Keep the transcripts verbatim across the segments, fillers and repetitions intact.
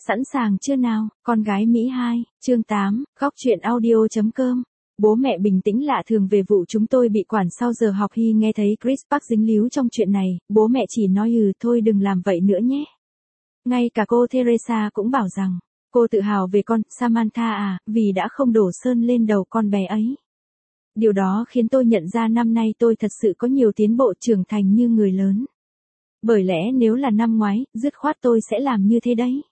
Sẵn sàng chưa nào, con gái Mỹ hai, chương tám, góc truyện audio.com. Bố mẹ bình tĩnh lạ thường về vụ chúng tôi bị quản sau giờ học. Khi nghe thấy Chris Park dính líu trong chuyện này, bố mẹ chỉ nói ừ thôi đừng làm vậy nữa nhé. Ngay cả cô Teresa cũng bảo rằng, cô tự hào về con Samantha à, vì đã không đổ sơn lên đầu con bé ấy. Điều đó khiến tôi nhận ra năm nay tôi thật sự có nhiều tiến bộ, trưởng thành như người lớn. Bởi lẽ nếu là năm ngoái, dứt khoát tôi sẽ làm như thế đấy.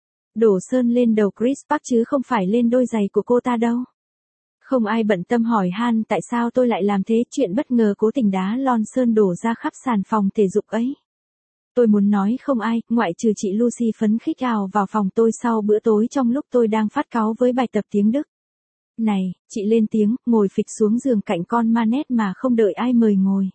Đổ sơn lên đầu Chris Park chứ không phải lên đôi giày của cô ta đâu. Không ai bận tâm hỏi han tại sao tôi lại làm thế, chuyện bất ngờ cố tình đá lon sơn đổ ra khắp sàn phòng thể dục ấy. Tôi muốn nói không ai, ngoại trừ chị Lucy phấn khích ào vào phòng tôi sau bữa tối trong lúc tôi đang phát cáu với bài tập tiếng Đức. Này, chị lên tiếng, ngồi phịch xuống giường cạnh con Manet mà không đợi ai mời ngồi.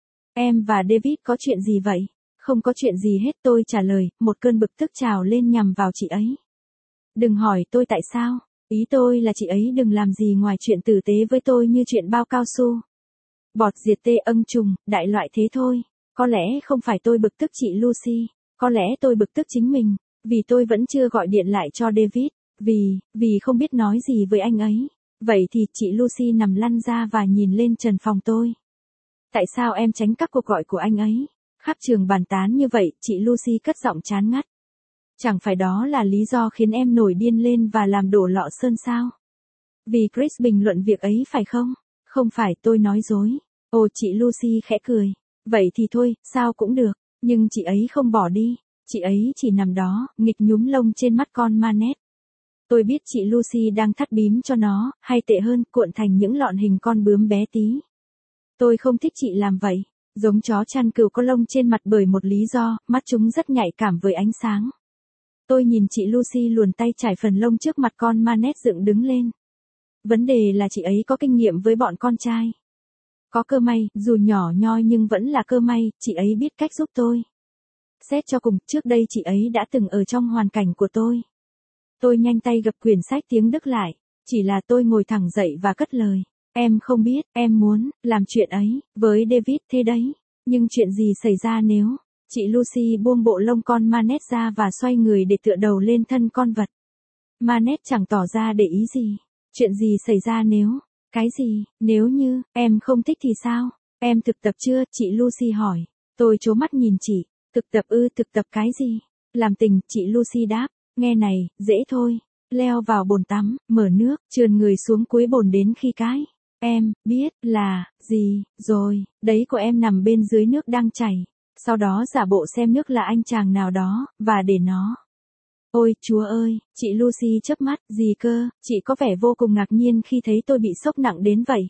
Em và David có chuyện gì vậy? Không có chuyện gì hết, tôi trả lời, một cơn bực tức trào lên nhằm vào chị ấy. Đừng hỏi tôi tại sao, ý tôi là chị ấy đừng làm gì ngoài chuyện tử tế với tôi như chuyện bao cao su. Bọt diệt tê âng trùng, đại loại thế thôi. Có lẽ không phải tôi bực tức chị Lucy, có lẽ tôi bực tức chính mình, vì tôi vẫn chưa gọi điện lại cho David, vì, vì không biết nói gì với anh ấy. Vậy thì chị Lucy nằm lăn ra và nhìn lên trần phòng tôi. Tại sao em tránh các cuộc gọi của anh ấy? Khắp trường bàn tán như vậy, chị Lucy cất giọng chán ngắt. Chẳng phải đó là lý do khiến em nổi điên lên và làm đổ lọ sơn sao? Vì Chris bình luận việc ấy phải không? Không phải, tôi nói dối. Ồ, chị Lucy khẽ cười. Vậy thì thôi, sao cũng được. Nhưng chị ấy không bỏ đi. Chị ấy chỉ nằm đó, nghịch nhúm lông trên mắt con Manet. Tôi biết chị Lucy đang thắt bím cho nó, hay tệ hơn, cuộn thành những lọn hình con bướm bé tí. Tôi không thích chị làm vậy. Giống chó chăn cừu có lông trên mặt bởi một lý do, mắt chúng rất nhạy cảm với ánh sáng. Tôi nhìn chị Lucy luồn tay trải phần lông trước mặt con Manet dựng đứng lên. Vấn đề là chị ấy có kinh nghiệm với bọn con trai. Có cơ may, dù nhỏ nhoi nhưng vẫn là cơ may, chị ấy biết cách giúp tôi. Xét cho cùng, trước đây chị ấy đã từng ở trong hoàn cảnh của tôi. Tôi nhanh tay gập quyển sách tiếng Đức lại, chỉ là tôi ngồi thẳng dậy và cất lời. Em không biết, em muốn làm chuyện ấy với David thế đấy. Nhưng chuyện gì xảy ra nếu... Chị Lucy buông bộ lông con Manet ra và xoay người để tựa đầu lên thân con vật. Manet chẳng tỏ ra để ý gì. Chuyện gì xảy ra nếu... Cái gì, nếu như, em không thích thì sao? Em thực tập chưa? Chị Lucy hỏi. Tôi trố mắt nhìn chị. Thực tập ư, thực tập cái gì? Làm tình, chị Lucy đáp. Nghe này, dễ thôi. Leo vào bồn tắm, mở nước, trườn người xuống cuối bồn đến khi cái. Em, biết, là, gì, rồi, đấy của em nằm bên dưới nước đang chảy. Sau đó giả bộ xem nước là anh chàng nào đó, và để nó. Ôi, Chúa ơi, chị Lucy chớp mắt, gì cơ, chị có vẻ vô cùng ngạc nhiên khi thấy tôi bị sốc nặng đến vậy.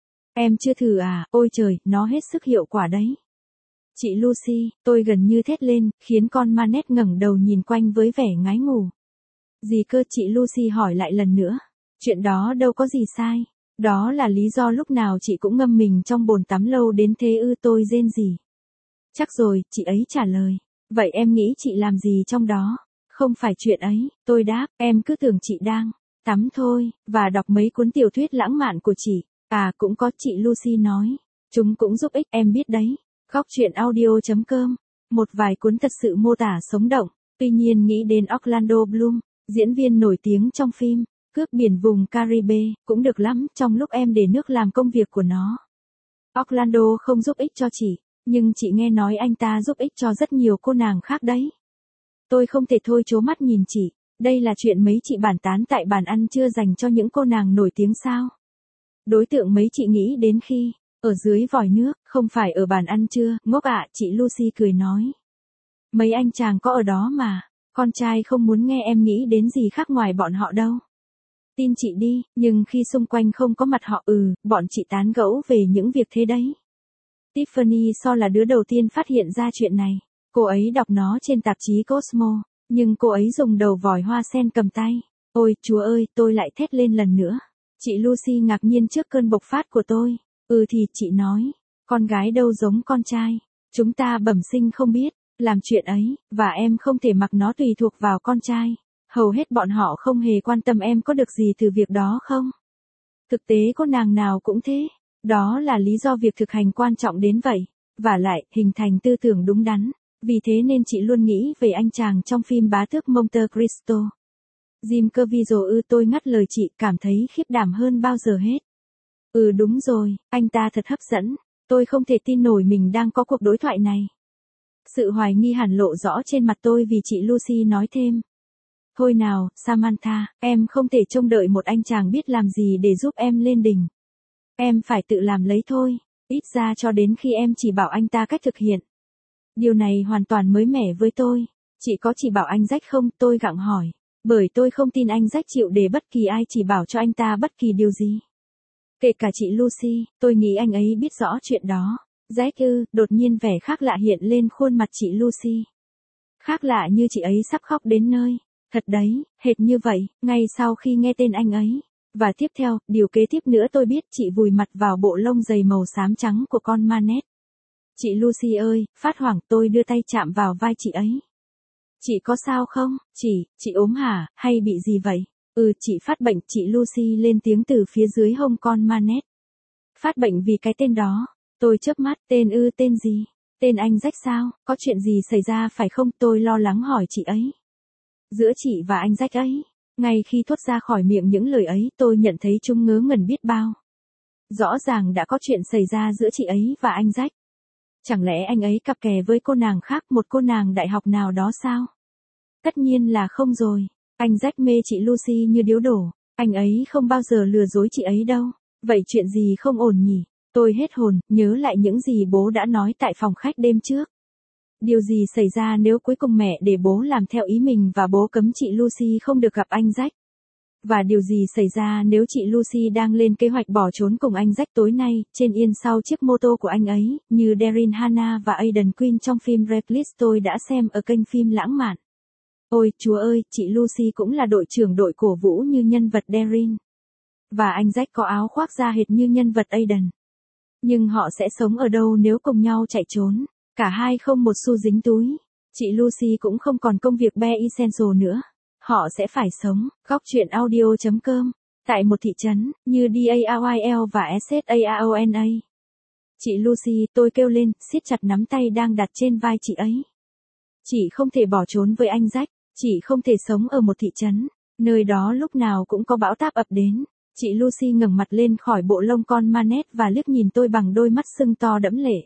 Em chưa thử à, ôi trời, nó hết sức hiệu quả đấy. Chị Lucy, tôi gần như thét lên, khiến con Manet ngẩng đầu nhìn quanh với vẻ ngái ngủ. Gì cơ, chị Lucy hỏi lại lần nữa. Chuyện đó đâu có gì sai. Đó là lý do lúc nào chị cũng ngâm mình trong bồn tắm lâu đến thế ư, tôi rên rỉ. Chắc rồi, chị ấy trả lời. Vậy em nghĩ chị làm gì trong đó? Không phải chuyện ấy, tôi đáp, em cứ tưởng chị đang tắm thôi, và đọc mấy cuốn tiểu thuyết lãng mạn của chị. À cũng có, chị Lucy nói. Chúng cũng giúp ích, em biết đấy. Góc truyện audio.com. Một vài cuốn thật sự mô tả sống động. Tuy nhiên nghĩ đến Orlando Bloom, diễn viên nổi tiếng trong phim Cướp biển vùng Caribe, cũng được lắm trong lúc em để nước làm công việc của nó. Orlando không giúp ích cho chị. Nhưng chị nghe nói anh ta giúp ích cho rất nhiều cô nàng khác đấy. Tôi không thể thôi trố mắt nhìn chị. Đây là chuyện mấy chị bàn tán tại bàn ăn trưa dành cho những cô nàng nổi tiếng sao? Đối tượng mấy chị nghĩ đến khi ở dưới vòi nước, không phải ở bàn ăn trưa, ngốc ạ, chị Lucy cười nói. Mấy anh chàng có ở đó mà, con trai không muốn nghe em nghĩ đến gì khác ngoài bọn họ đâu. Tin chị đi, nhưng khi xung quanh không có mặt họ ừ, bọn chị tán gẫu về những việc thế đấy. Tiffany So là đứa đầu tiên phát hiện ra chuyện này. Cô ấy đọc nó trên tạp chí Cosmo, nhưng cô ấy dùng đầu vòi hoa sen cầm tay. Ôi, Chúa ơi, tôi lại thét lên lần nữa. Chị Lucy ngạc nhiên trước cơn bộc phát của tôi. Ừ thì, chị nói, con gái đâu giống con trai. Chúng ta bẩm sinh không biết làm chuyện ấy, và em không thể mặc nó tùy thuộc vào con trai. Hầu hết bọn họ không hề quan tâm em có được gì từ việc đó không. Thực tế cô nàng nào cũng thế. Đó là lý do việc thực hành quan trọng đến vậy. Và lại, hình thành tư tưởng đúng đắn. Vì thế nên chị luôn nghĩ về anh chàng trong phim Bá tước Monte Cristo. Jim Caviezel ư, tôi ngắt lời chị, cảm thấy khiếp đảm hơn bao giờ hết. Ừ đúng rồi, anh ta thật hấp dẫn. Tôi không thể tin nổi mình đang có cuộc đối thoại này. Sự hoài nghi hẳn lộ rõ trên mặt tôi vì chị Lucy nói thêm. Thôi nào, Samantha, em không thể trông đợi một anh chàng biết làm gì để giúp em lên đỉnh. Em phải tự làm lấy thôi, ít ra cho đến khi em chỉ bảo anh ta cách thực hiện. Điều này hoàn toàn mới mẻ với tôi. Chị có chỉ bảo anh Jack không? Tôi gặng hỏi. Bởi tôi không tin anh Jack chịu để bất kỳ ai chỉ bảo cho anh ta bất kỳ điều gì. Kể cả chị Lucy, tôi nghĩ anh ấy biết rõ chuyện đó. Jack ư, đột nhiên vẻ khác lạ hiện lên khuôn mặt chị Lucy. Khác lạ như chị ấy sắp khóc đến nơi. Thật đấy, hệt như vậy, ngay sau khi nghe tên anh ấy. Và tiếp theo, điều kế tiếp nữa tôi biết chị vùi mặt vào bộ lông dày màu xám trắng của con Manet. Chị Lucy ơi, phát hoảng tôi đưa tay chạm vào vai chị ấy. Chị có sao không? Chị, chị ốm hả, hay bị gì vậy? Ừ, chị phát bệnh, chị Lucy lên tiếng từ phía dưới hông con Manet. Phát bệnh vì cái tên đó. Tôi chớp mắt, tên ư, tên gì? Tên anh Jack sao? Có chuyện gì xảy ra phải không? Tôi lo lắng hỏi chị ấy. Giữa chị và anh Jack ấy. Ngay khi thốt ra khỏi miệng những lời ấy, tôi nhận thấy chúng ngớ ngẩn biết bao. Rõ ràng đã có chuyện xảy ra giữa chị ấy và anh Jack. Chẳng lẽ anh ấy cặp kè với cô nàng khác, một cô nàng đại học nào đó sao? Tất nhiên là không rồi. Anh Jack mê chị Lucy như điếu đổ. Anh ấy không bao giờ lừa dối chị ấy đâu. Vậy chuyện gì không ổn nhỉ? Tôi hết hồn, nhớ lại những gì bố đã nói tại phòng khách đêm trước. Điều gì xảy ra nếu cuối cùng mẹ để bố làm theo ý mình và bố cấm chị Lucy không được gặp anh Jack? Và điều gì xảy ra nếu chị Lucy đang lên kế hoạch bỏ trốn cùng anh Jack tối nay, trên yên sau chiếc mô tô của anh ấy, như Daryl Hannah và Aidan Quinn trong phim Reckless tôi đã xem ở kênh phim lãng mạn. Ôi, chúa ơi, chị Lucy cũng là đội trưởng đội cổ vũ như nhân vật Daryl. Và anh Jack có áo khoác da hệt như nhân vật Aidan. Nhưng họ sẽ sống ở đâu nếu cùng nhau chạy trốn? Cả hai không một xu dính túi. Chị Lucy cũng không còn công việc Bare Essential nữa. Họ sẽ phải sống. Góc truyện audio chấm com. Tại một thị trấn, như Dayl và Saona. Chị Lucy, tôi kêu lên, siết chặt nắm tay đang đặt trên vai chị ấy. Chị không thể bỏ trốn với anh Jack. Chị không thể sống ở một thị trấn. Nơi đó lúc nào cũng có bão táp ập đến. Chị Lucy ngẩng mặt lên khỏi bộ lông con Manet và liếc nhìn tôi bằng đôi mắt sưng to đẫm lệ.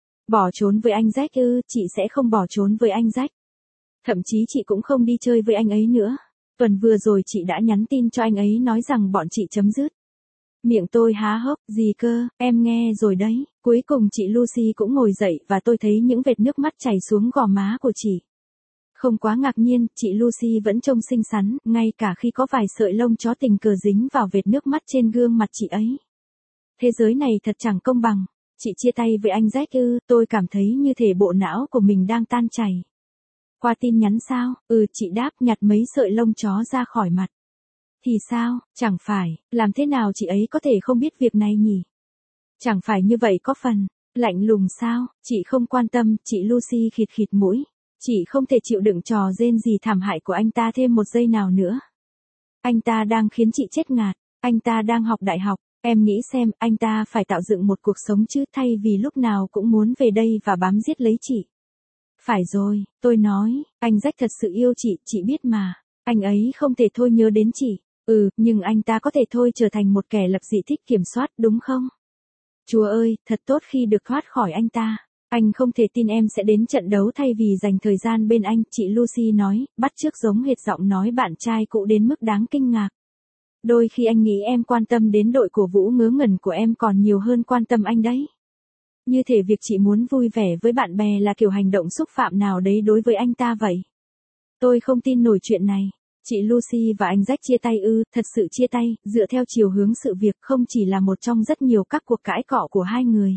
Bỏ trốn với anh Jack ư? Chị sẽ không bỏ trốn với anh Jack. Thậm chí chị cũng không đi chơi với anh ấy nữa. Tuần vừa rồi chị đã nhắn tin cho anh ấy nói rằng bọn chị chấm dứt. Miệng tôi há hốc, gì cơ, em nghe rồi đấy. Cuối cùng chị Lucy cũng ngồi dậy và tôi thấy những vệt nước mắt chảy xuống gò má của chị. Không quá ngạc nhiên, chị Lucy vẫn trông xinh xắn, ngay cả khi có vài sợi lông chó tình cờ dính vào vệt nước mắt trên gương mặt chị ấy. Thế giới này thật chẳng công bằng. Chị chia tay với anh Jack ư? Tôi cảm thấy như thể bộ não của mình đang tan chảy. Qua tin nhắn sao? Ừ, chị đáp, nhặt mấy sợi lông chó ra khỏi mặt. Thì sao? Chẳng phải, làm thế nào chị ấy có thể không biết việc này nhỉ? Chẳng phải như vậy có phần lạnh lùng sao? Chị không quan tâm, chị Lucy khịt khịt mũi. Chị không thể chịu đựng trò rên gì thảm hại của anh ta thêm một giây nào nữa. Anh ta đang khiến chị chết ngạt. Anh ta đang học đại học. Em nghĩ xem, anh ta phải tạo dựng một cuộc sống chứ, thay vì lúc nào cũng muốn về đây và bám giết lấy chị. Phải rồi, tôi nói, anh Jack thật sự yêu chị, chị biết mà. Anh ấy không thể thôi nhớ đến chị. Ừ, nhưng anh ta có thể thôi trở thành một kẻ lập dị thích kiểm soát, đúng không? Chúa ơi, thật tốt khi được thoát khỏi anh ta. Anh không thể tin em sẽ đến trận đấu thay vì dành thời gian bên anh, chị Lucy nói, bắt chước giống hệt giọng nói bạn trai cũ đến mức đáng kinh ngạc. Đôi khi anh nghĩ em quan tâm đến đội cổ vũ ngớ ngẩn của em còn nhiều hơn quan tâm anh đấy. Như thể việc chị muốn vui vẻ với bạn bè là kiểu hành động xúc phạm nào đấy đối với anh ta vậy. Tôi không tin nổi chuyện này. Chị Lucy và anh Jack chia tay ư? Thật sự chia tay, dựa theo chiều hướng sự việc, không chỉ là một trong rất nhiều các cuộc cãi cọ của hai người.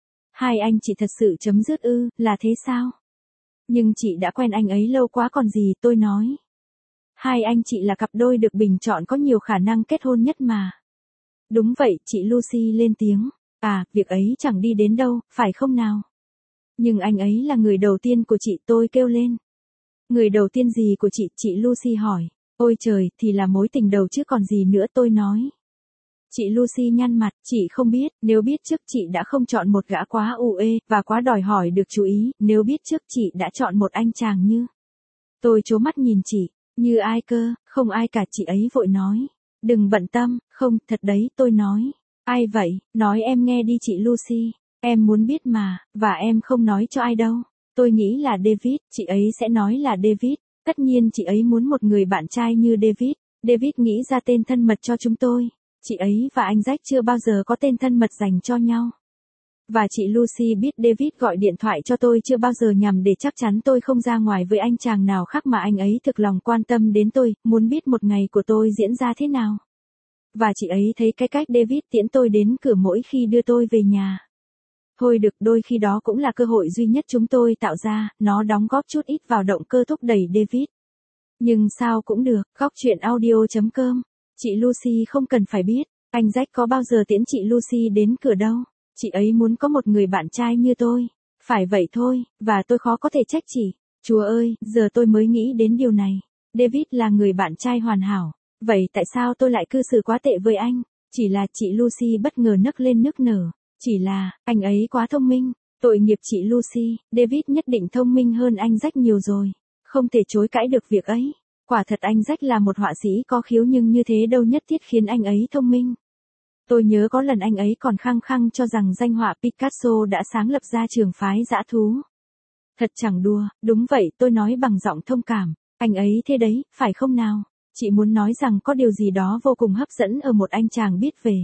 Hai anh chị thật sự chấm dứt ư? Là thế sao? Nhưng chị đã quen anh ấy lâu quá còn gì, tôi nói. Hai anh chị là cặp đôi được bình chọn có nhiều khả năng kết hôn nhất mà. Đúng vậy, chị Lucy lên tiếng. À, việc ấy chẳng đi đến đâu, phải không nào? Nhưng anh ấy là người đầu tiên của chị, tôi kêu lên. Người đầu tiên gì của chị? Chị Lucy hỏi. Ôi trời, thì là mối tình đầu chứ còn gì nữa, tôi nói. Chị Lucy nhăn mặt, chị không biết, nếu biết trước chị đã không chọn một gã quá u ê, và quá đòi hỏi được chú ý, nếu biết trước chị đã chọn một anh chàng như. Tôi trố mắt nhìn chị, như ai cơ, không ai cả, chị ấy vội nói. Đừng bận tâm, không, thật đấy, tôi nói. Ai vậy, nói em nghe đi chị Lucy, em muốn biết mà, và em không nói cho ai đâu. Tôi nghĩ là David, chị ấy sẽ nói là David, tất nhiên chị ấy muốn một người bạn trai như David. David nghĩ ra tên thân mật cho chúng tôi. Chị ấy và anh Jack chưa bao giờ có tên thân mật dành cho nhau. Và chị Lucy biết David gọi điện thoại cho tôi chưa bao giờ nhằm để chắc chắn tôi không ra ngoài với anh chàng nào khác, mà anh ấy thực lòng quan tâm đến tôi, muốn biết một ngày của tôi diễn ra thế nào. Và chị ấy thấy cái cách David tiễn tôi đến cửa mỗi khi đưa tôi về nhà. Thôi được, đôi khi đó cũng là cơ hội duy nhất chúng tôi tạo ra, nó đóng góp chút ít vào động cơ thúc đẩy David. Nhưng sao cũng được, góc chuyện audio chấm com. Chị Lucy không cần phải biết, anh Jack có bao giờ tiễn chị Lucy đến cửa đâu. Chị ấy muốn có một người bạn trai như tôi. Phải vậy thôi, và tôi khó có thể trách chị. Chúa ơi, giờ tôi mới nghĩ đến điều này. David là người bạn trai hoàn hảo. Vậy tại sao tôi lại cư xử quá tệ với anh? Chỉ là chị Lucy bất ngờ nấc lên nức nở. Chỉ là, anh ấy quá thông minh. Tội nghiệp chị Lucy, David nhất định thông minh hơn anh Jack nhiều rồi. Không thể chối cãi được việc ấy. Quả thật anh Jack là một họa sĩ có khiếu, nhưng như thế đâu nhất thiết khiến anh ấy thông minh. Tôi nhớ có lần anh ấy còn khăng khăng cho rằng danh họa Picasso đã sáng lập ra trường phái dã thú. Thật chẳng đùa, đúng vậy, tôi nói bằng giọng thông cảm. Anh ấy thế đấy, phải không nào? Chị muốn nói rằng có điều gì đó vô cùng hấp dẫn ở một anh chàng biết về.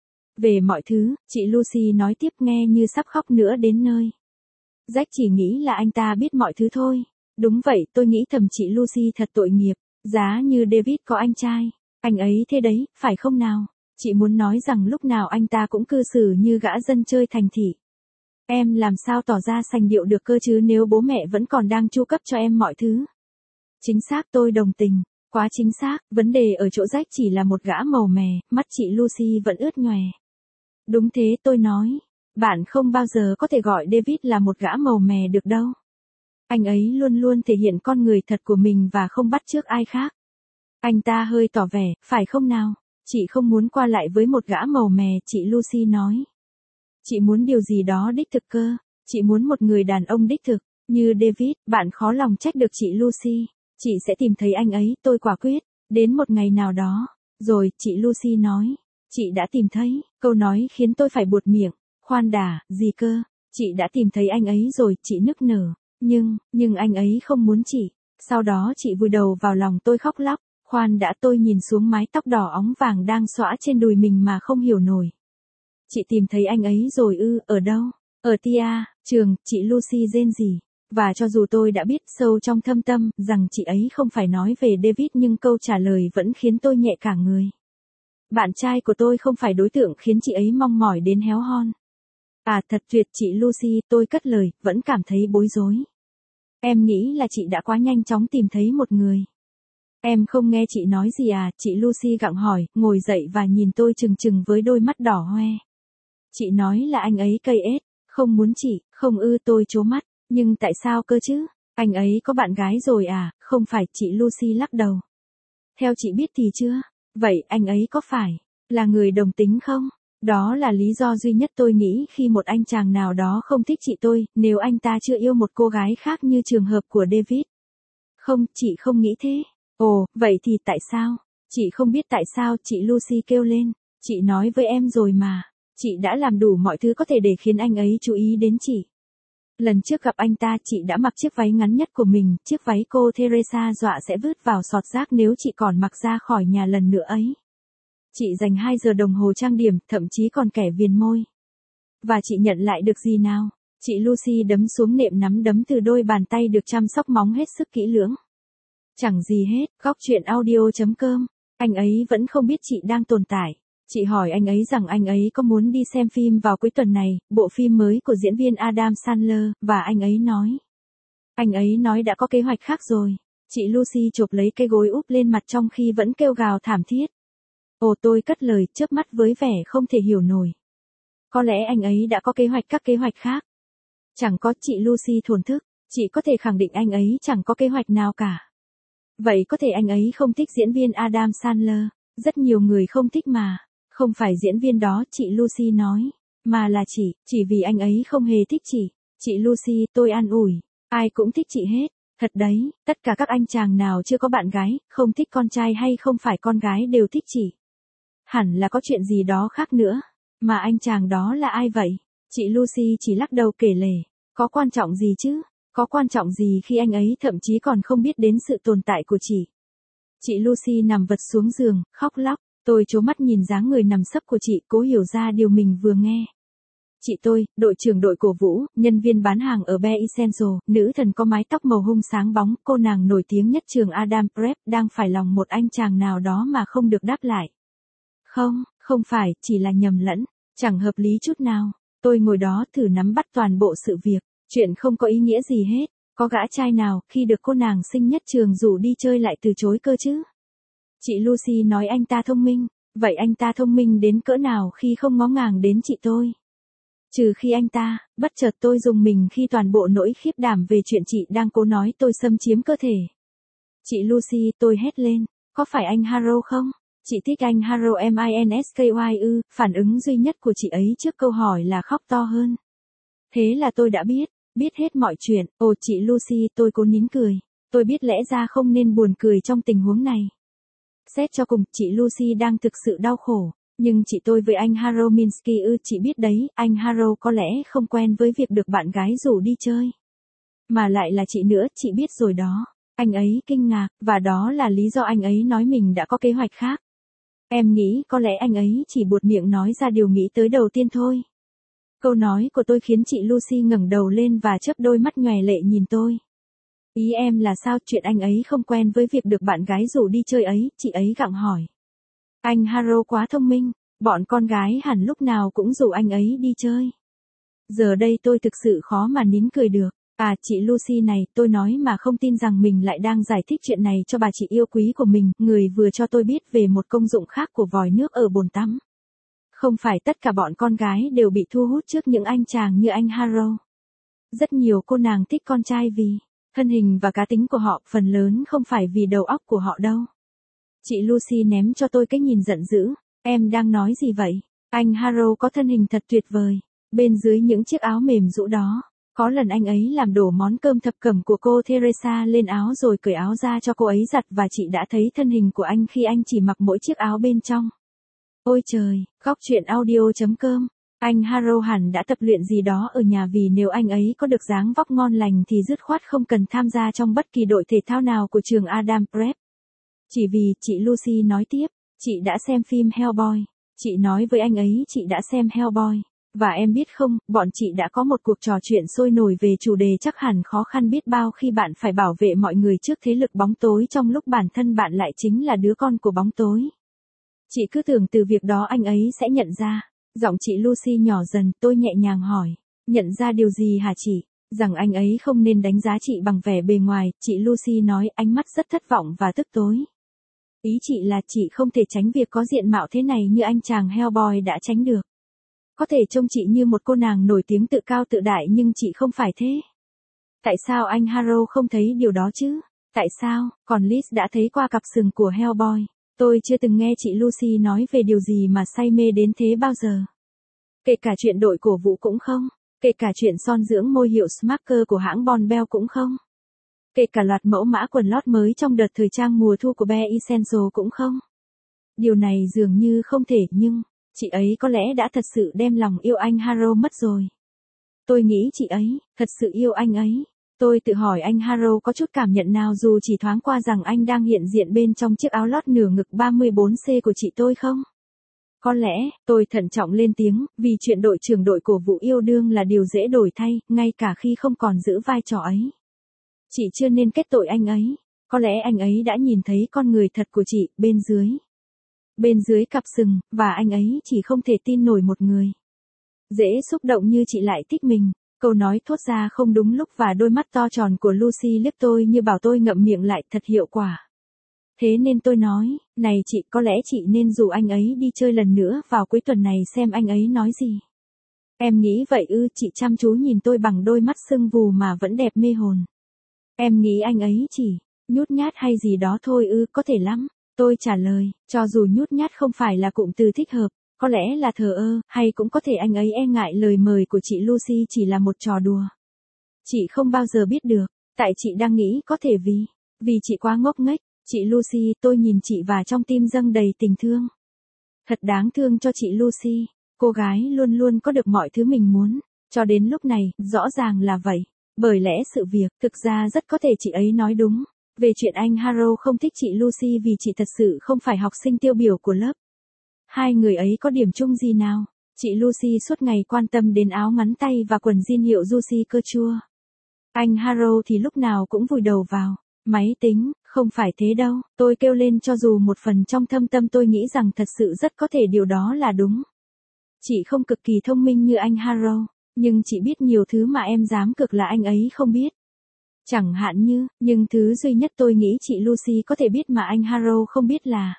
Về mọi thứ, chị Lucy nói tiếp nghe như sắp khóc nữa đến nơi. Jack chỉ nghĩ là anh ta biết mọi thứ thôi. Đúng vậy, tôi nghĩ thầm chị Lucy thật tội nghiệp. Giá như David có anh trai. Anh ấy thế đấy, phải không nào? Chị muốn nói rằng lúc nào anh ta cũng cư xử như gã dân chơi thành thị. Em làm sao tỏ ra sành điệu được cơ chứ nếu bố mẹ vẫn còn đang chu cấp cho em mọi thứ. Chính xác, tôi đồng tình. Quá chính xác, vấn đề ở chỗ Jack chỉ là một gã màu mè, mắt chị Lucy vẫn ướt nhòe. Đúng thế, tôi nói. Bạn không bao giờ có thể gọi David là một gã màu mè được đâu. Anh ấy luôn luôn thể hiện con người thật của mình và không bắt chước ai khác. Anh ta hơi tỏ vẻ, phải không nào? Chị không muốn qua lại với một gã màu mè, chị Lucy nói. Chị muốn điều gì đó đích thực cơ. Chị muốn một người đàn ông đích thực, như David. Bạn khó lòng trách được chị Lucy. Chị sẽ tìm thấy anh ấy, tôi quả quyết. Đến một ngày nào đó. Rồi, chị Lucy nói. Chị đã tìm thấy. Câu nói khiến tôi phải buột miệng. Khoan đã, gì cơ? Chị đã tìm thấy anh ấy rồi, chị nức nở. Nhưng, nhưng anh ấy không muốn chị. Sau đó chị vùi đầu vào lòng tôi khóc lóc. Khoan đã, tôi nhìn xuống mái tóc đỏ óng vàng đang xõa trên đùi mình mà không hiểu nổi. Chị tìm thấy anh ấy rồi ư, ở đâu? Ở Tia, trường, chị Lucy rên rỉ. Và cho dù tôi đã biết sâu trong thâm tâm rằng chị ấy không phải nói về David, nhưng câu trả lời vẫn khiến tôi nhẹ cả người. Bạn trai của tôi không phải đối tượng khiến chị ấy mong mỏi đến héo hon. À thật tuyệt chị Lucy, tôi cất lời, vẫn cảm thấy bối rối. Em nghĩ là chị đã quá nhanh chóng tìm thấy một người. Em không nghe chị nói gì à, chị Lucy gặng hỏi, ngồi dậy và nhìn tôi trừng trừng với đôi mắt đỏ hoe. Chị nói là anh ấy cây ết, không muốn chị, không ư, tôi trố mắt, nhưng tại sao cơ chứ? Anh ấy có bạn gái rồi à, không phải, chị Lucy lắc đầu. Theo chị biết thì chưa, vậy anh ấy có phải là người đồng tính không? Đó là lý do duy nhất tôi nghĩ khi một anh chàng nào đó không thích chị tôi, nếu anh ta chưa yêu một cô gái khác như trường hợp của David. Không, chị không nghĩ thế. Ồ, vậy thì tại sao? Chị không biết tại sao, chị Lucy kêu lên. Chị nói với em rồi mà. Chị đã làm đủ mọi thứ có thể để khiến anh ấy chú ý đến chị. Lần trước gặp anh ta, chị đã mặc chiếc váy ngắn nhất của mình, chiếc váy cô Teresa dọa sẽ vứt vào sọt rác nếu chị còn mặc ra khỏi nhà lần nữa ấy. Chị dành hai giờ đồng hồ trang điểm, thậm chí còn kẻ viền môi. Và chị nhận lại được gì nào? Chị Lucy đấm xuống nệm nắm đấm từ đôi bàn tay được chăm sóc móng hết sức kỹ lưỡng. Chẳng gì hết, góc chuyện audio chấm com. Anh ấy vẫn không biết chị đang tồn tại. Chị hỏi anh ấy rằng anh ấy có muốn đi xem phim vào cuối tuần này, bộ phim mới của diễn viên Adam Sandler, và anh ấy nói. Anh ấy nói đã có kế hoạch khác rồi. Chị Lucy chộp lấy cái gối úp lên mặt trong khi vẫn kêu gào thảm thiết. Ồ, tôi cất lời, chớp mắt với vẻ không thể hiểu nổi. Có lẽ anh ấy đã có kế hoạch các kế hoạch khác. Chẳng có, chị Lucy thổn thức. Chị có thể khẳng định anh ấy chẳng có kế hoạch nào cả. Vậy có thể anh ấy không thích diễn viên Adam Sandler. Rất nhiều người không thích mà. Không phải diễn viên đó, chị Lucy nói. Mà là chỉ, chỉ vì anh ấy không hề thích chị. Chị Lucy, tôi an ủi. Ai cũng thích chị hết. Thật đấy, tất cả các anh chàng nào chưa có bạn gái, không thích con trai hay không phải con gái đều thích chị. Hẳn là có chuyện gì đó khác nữa. Mà anh chàng đó là ai vậy? Chị Lucy chỉ lắc đầu kể lể. Có quan trọng gì chứ? Có quan trọng gì khi anh ấy thậm chí còn không biết đến sự tồn tại của chị. Chị Lucy nằm vật xuống giường, khóc lóc. Tôi trố mắt nhìn dáng người nằm sấp của chị, cố hiểu ra điều mình vừa nghe. Chị tôi, đội trưởng đội cổ vũ, nhân viên bán hàng ở Be Essential, nữ thần có mái tóc màu hung sáng bóng, cô nàng nổi tiếng nhất trường Adam Prep, đang phải lòng một anh chàng nào đó mà không được đáp lại. Không, không phải, chỉ là nhầm lẫn, chẳng hợp lý chút nào. Tôi ngồi đó thử nắm bắt toàn bộ sự việc, chuyện không có ý nghĩa gì hết. Có gã trai nào khi được cô nàng xinh nhất trường rủ đi chơi lại từ chối cơ chứ? Chị Lucy nói anh ta thông minh, vậy anh ta thông minh đến cỡ nào khi không ngó ngàng đến chị tôi? Trừ khi anh ta, bất chợt tôi dùng mình khi toàn bộ nỗi khiếp đảm về chuyện chị đang cố nói tôi xâm chiếm cơ thể. Chị Lucy, tôi hét lên, có phải anh Harrow không? Chị thích anh Harrow Minsky ư? Phản ứng duy nhất của chị ấy trước câu hỏi là khóc to hơn. Thế là tôi đã biết, biết hết mọi chuyện. Ồ chị Lucy, tôi cố nín cười. Tôi biết lẽ ra không nên buồn cười trong tình huống này. Xét cho cùng, chị Lucy đang thực sự đau khổ. Nhưng chị tôi với anh Harrow Minsky ư, chị biết đấy, anh Harrow có lẽ không quen với việc được bạn gái rủ đi chơi. Mà lại là chị nữa, chị biết rồi đó. Anh ấy kinh ngạc, và đó là lý do anh ấy nói mình đã có kế hoạch khác. Em nghĩ có lẽ anh ấy chỉ buột miệng nói ra điều nghĩ tới đầu tiên thôi. Câu nói của tôi khiến chị Lucy ngẩng đầu lên và chớp đôi mắt nhòe lệ nhìn tôi. Ý em là sao, chuyện anh ấy không quen với việc được bạn gái rủ đi chơi ấy, chị ấy gặng hỏi. Anh Harrow quá thông minh, bọn con gái hẳn lúc nào cũng rủ anh ấy đi chơi. Giờ đây tôi thực sự khó mà nín cười được. À chị Lucy này, tôi nói mà không tin rằng mình lại đang giải thích chuyện này cho bà chị yêu quý của mình, người vừa cho tôi biết về một công dụng khác của vòi nước ở bồn tắm. Không phải tất cả bọn con gái đều bị thu hút trước những anh chàng như anh Harrow. Rất nhiều cô nàng thích con trai vì thân hình và cá tính của họ, phần lớn không phải vì đầu óc của họ đâu. Chị Lucy ném cho tôi cái nhìn giận dữ. Em đang nói gì vậy? Anh Harrow có thân hình thật tuyệt vời. Bên dưới những chiếc áo mềm rũ đó. Có lần anh ấy làm đổ món cơm thập cẩm của cô Teresa lên áo rồi cởi áo ra cho cô ấy giặt và chị đã thấy thân hình của anh khi anh chỉ mặc mỗi chiếc áo bên trong. Ôi trời, góc truyện audio chấm com. Anh Harrow hẳn đã tập luyện gì đó ở nhà vì nếu anh ấy có được dáng vóc ngon lành thì dứt khoát không cần tham gia trong bất kỳ đội thể thao nào của trường Adam Prep. Chỉ vì, chị Lucy nói tiếp, chị đã xem phim Hellboy. Chị nói với anh ấy chị đã xem Hellboy. Và em biết không, bọn chị đã có một cuộc trò chuyện sôi nổi về chủ đề chắc hẳn khó khăn biết bao khi bạn phải bảo vệ mọi người trước thế lực bóng tối trong lúc bản thân bạn lại chính là đứa con của bóng tối. Chị cứ tưởng từ việc đó anh ấy sẽ nhận ra. Giọng chị Lucy nhỏ dần, tôi nhẹ nhàng hỏi. Nhận ra điều gì hả chị? Rằng anh ấy không nên đánh giá chị bằng vẻ bề ngoài, chị Lucy nói, ánh mắt rất thất vọng và tức tối. Ý chị là chị không thể tránh việc có diện mạo thế này như anh chàng Hellboy đã tránh được. Có thể trông chị như một cô nàng nổi tiếng tự cao tự đại nhưng chị không phải thế. Tại sao anh Harrow không thấy điều đó chứ? Tại sao, còn Liz đã thấy qua cặp sừng của Hellboy? Tôi chưa từng nghe chị Lucy nói về điều gì mà say mê đến thế bao giờ. Kể cả chuyện đội cổ vũ cũng không. Kể cả chuyện son dưỡng môi hiệu Smacker của hãng Bombell cũng không. Kể cả loạt mẫu mã quần lót mới trong đợt thời trang mùa thu của Be Essential cũng không. Điều này dường như không thể nhưng, chị ấy có lẽ đã thật sự đem lòng yêu anh Harrow mất rồi. Tôi nghĩ chị ấy, thật sự yêu anh ấy. Tôi tự hỏi anh Harrow có chút cảm nhận nào dù chỉ thoáng qua rằng anh đang hiện diện bên trong chiếc áo lót nửa ngực ba mươi bốn C của chị tôi không? Có lẽ, tôi thận trọng lên tiếng, vì chuyện đội trưởng đội cổ vũ yêu đương là điều dễ đổi thay, ngay cả khi không còn giữ vai trò ấy. Chị chưa nên kết tội anh ấy. Có lẽ anh ấy đã nhìn thấy con người thật của chị, bên dưới. Bên dưới cặp sừng, và anh ấy chỉ không thể tin nổi một người. Dễ xúc động như chị lại thích mình. Câu nói thốt ra không đúng lúc và đôi mắt to tròn của Lucy liếc tôi như bảo tôi ngậm miệng lại thật hiệu quả. Thế nên tôi nói, này chị, có lẽ chị nên rủ anh ấy đi chơi lần nữa vào cuối tuần này xem anh ấy nói gì. Em nghĩ vậy ư? Chị chăm chú nhìn tôi bằng đôi mắt sưng vù mà vẫn đẹp mê hồn. Em nghĩ anh ấy chỉ nhút nhát hay gì đó thôi ư? Có thể lắm. Tôi trả lời, cho dù nhút nhát không phải là cụm từ thích hợp, Có lẽ là thờ ơ, hay cũng có thể anh ấy e ngại lời mời của chị Lucy chỉ là một trò đùa. Chị không bao giờ biết được, tại chị đang nghĩ có thể vì, vì chị quá ngốc nghếch. Chị Lucy, tôi nhìn chị và trong tim dâng đầy tình thương. Thật đáng thương cho chị Lucy, cô gái luôn luôn có được mọi thứ mình muốn, cho đến lúc này, rõ ràng là vậy. Bởi lẽ sự việc, thực ra rất có thể chị ấy nói đúng. Về chuyện anh Harrow không thích chị Lucy vì chị thật sự không phải học sinh tiêu biểu của lớp. Hai người ấy có điểm chung gì nào? Chị Lucy suốt ngày quan tâm đến áo ngắn tay và quần jean hiệu Juicy Couture. Anh Harrow thì lúc nào cũng vùi đầu vào máy tính, không phải thế đâu. Tôi kêu lên cho dù một phần trong thâm tâm tôi nghĩ rằng thật sự rất có thể điều đó là đúng. Chị không cực kỳ thông minh như anh Harrow, nhưng chị biết nhiều thứ mà em dám cực là anh ấy không biết. Chẳng hạn như, nhưng thứ duy nhất tôi nghĩ chị Lucy có thể biết mà anh Harrow không biết là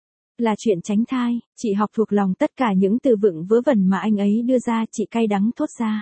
là chuyện tránh thai. Chị học thuộc lòng tất cả những từ vựng vớ vẩn mà anh ấy đưa ra, chị cay đắng thốt ra.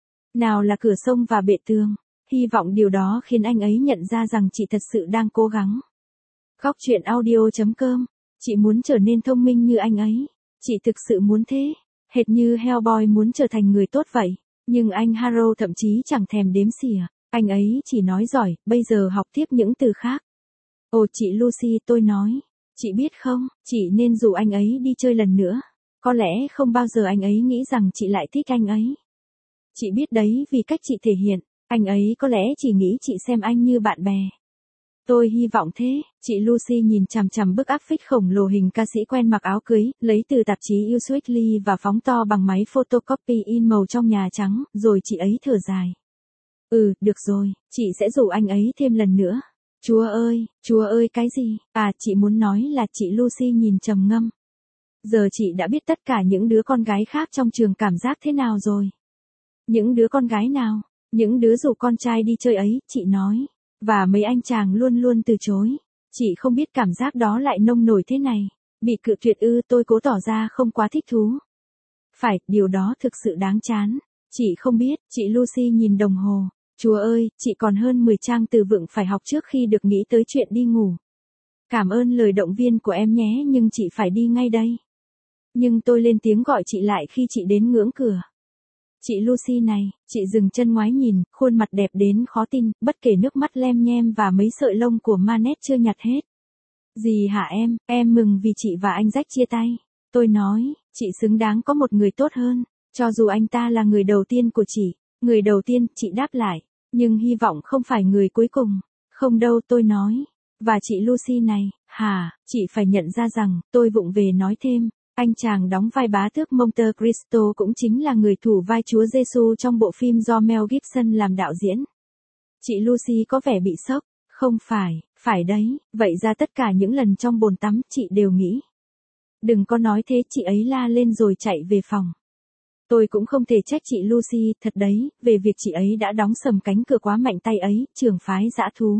Nào là cửa sông và bệ tường. Hy vọng điều đó khiến anh ấy nhận ra rằng chị thật sự đang cố gắng. Góc chuyện audio chấm com. Chị muốn trở nên thông minh như anh ấy. Chị thực sự muốn thế. Hệt như Hellboy muốn trở thành người tốt vậy. Nhưng anh Harrow thậm chí chẳng thèm đếm xỉa. Anh ấy chỉ nói giỏi, bây giờ học tiếp những từ khác. Ồ chị Lucy, tôi nói. Chị biết không, chị nên rủ anh ấy đi chơi lần nữa. Có lẽ không bao giờ anh ấy nghĩ rằng chị lại thích anh ấy. Chị biết đấy vì cách chị thể hiện. Anh ấy có lẽ chỉ nghĩ chị xem anh như bạn bè. Tôi hy vọng thế. Chị Lucy nhìn chằm chằm bức áp phích khổng lồ hình ca sĩ quen mặc áo cưới, lấy từ tạp chí Us Weekly và phóng to bằng máy photocopy in màu trong Nhà Trắng, rồi chị ấy thở dài. Ừ, được rồi, chị sẽ rủ anh ấy thêm lần nữa. Chúa ơi, Chúa ơi cái gì? À, chị muốn nói là chị Lucy nhìn trầm ngâm. Giờ chị đã biết tất cả những đứa con gái khác trong trường cảm giác thế nào rồi. Những đứa con gái nào? Những đứa rủ con trai đi chơi ấy, chị nói. Và mấy anh chàng luôn luôn từ chối. Chị không biết cảm giác đó lại nông nổi thế này. Bị cự tuyệt ư, tôi cố tỏ ra không quá thích thú. Phải, điều đó thực sự đáng chán. Chị không biết, chị Lucy nhìn đồng hồ. Chúa ơi, chị còn hơn mười trang từ vựng phải học trước khi được nghĩ tới chuyện đi ngủ. Cảm ơn lời động viên của em nhé, nhưng chị phải đi ngay đây. Nhưng tôi lên tiếng gọi chị lại khi chị đến ngưỡng cửa. Chị Lucy này, chị dừng chân ngoái nhìn, khuôn mặt đẹp đến khó tin, bất kể nước mắt lem nhem và mấy sợi lông của Manet chưa nhặt hết. Gì hả em, em mừng vì chị và anh Jack chia tay. Tôi nói, chị xứng đáng có một người tốt hơn, cho dù anh ta là người đầu tiên của chị. Người đầu tiên, chị đáp lại, nhưng hy vọng không phải người cuối cùng. Không đâu, tôi nói. Và chị Lucy này, hả, chị phải nhận ra rằng, tôi vụng về nói thêm. Anh chàng đóng vai bá tước Monte Cristo cũng chính là người thủ vai Chúa Giêsu trong bộ phim do Mel Gibson làm đạo diễn. Chị Lucy có vẻ bị sốc. Không phải, phải đấy, vậy ra tất cả những lần trong bồn tắm chị đều nghĩ. Đừng có nói thế, chị ấy la lên rồi chạy về phòng. Tôi cũng không thể trách chị Lucy, thật đấy, về việc chị ấy đã đóng sầm cánh cửa quá mạnh tay ấy, trường phái dã thú.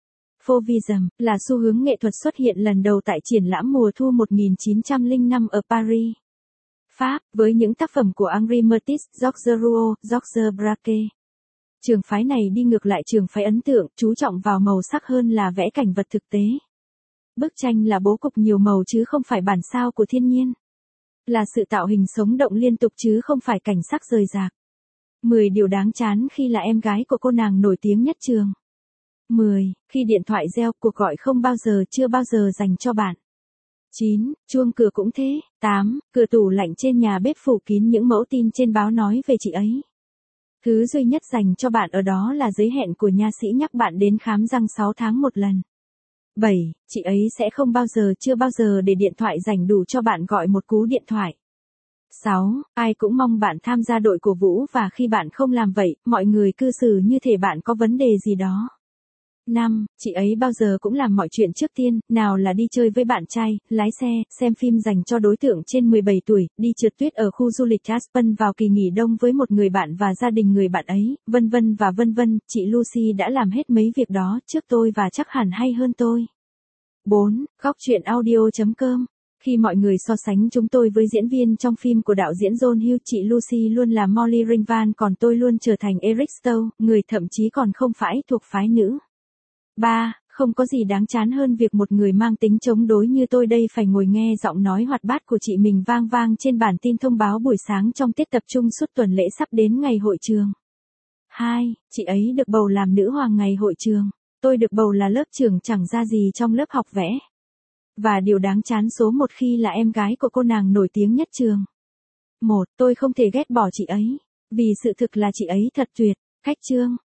Fauvism là xu hướng nghệ thuật xuất hiện lần đầu tại triển lãm mùa thu một nghìn chín trăm lẻ năm ở Paris, Pháp, với những tác phẩm của Henri Matisse, Georges Rouault, Georges Braque. Trường phái này đi ngược lại trường phái ấn tượng, chú trọng vào màu sắc hơn là vẽ cảnh vật thực tế. Bức tranh là bố cục nhiều màu chứ không phải bản sao của thiên nhiên. Là sự tạo hình sống động liên tục chứ không phải cảnh sắc rời rạc. mười điều đáng chán khi là em gái của cô nàng nổi tiếng nhất trường. mười. Khi điện thoại reo, cuộc gọi không bao giờ chưa bao giờ dành cho bạn. chín. Chuông cửa cũng thế. tám. Cửa tủ lạnh trên nhà bếp phủ kín những mẫu tin trên báo nói về chị ấy. Thứ duy nhất dành cho bạn ở đó là giấy hẹn của nha sĩ nhắc bạn đến khám răng sáu tháng một lần. bảy. Chị ấy sẽ không bao giờ chưa bao giờ để điện thoại rảnh đủ cho bạn gọi một cú điện thoại. sáu. Ai cũng mong bạn tham gia đội cổ vũ và khi bạn không làm vậy, mọi người cư xử như thể bạn có vấn đề gì đó. năm. Chị ấy bao giờ cũng làm mọi chuyện trước tiên, nào là đi chơi với bạn trai, lái xe, xem phim dành cho đối tượng trên mười bảy tuổi, đi trượt tuyết ở khu du lịch Aspen vào kỳ nghỉ đông với một người bạn và gia đình người bạn ấy, vân vân và vân vân. Chị Lucy đã làm hết mấy việc đó trước tôi và chắc hẳn hay hơn tôi. bốn. Góc chuyện audio chấm com. Khi mọi người so sánh chúng tôi với diễn viên trong phim của đạo diễn John Hughes, chị Lucy luôn là Molly Ringwald còn tôi luôn trở thành Eric Stoltz, người thậm chí còn không phải thuộc phái nữ. ba. Không có gì đáng chán hơn việc một người mang tính chống đối như tôi đây phải ngồi nghe giọng nói hoạt bát của chị mình vang vang trên bản tin thông báo buổi sáng trong tiết tập trung suốt tuần lễ sắp đến ngày hội trường. hai. Chị ấy được bầu làm nữ hoàng ngày hội trường. Tôi được bầu là lớp trưởng chẳng ra gì trong lớp học vẽ. Và điều đáng chán số một khi là em gái của cô nàng nổi tiếng nhất trường. Một. Tôi không thể ghét bỏ chị ấy. Vì sự thực là chị ấy thật tuyệt. Khách chương.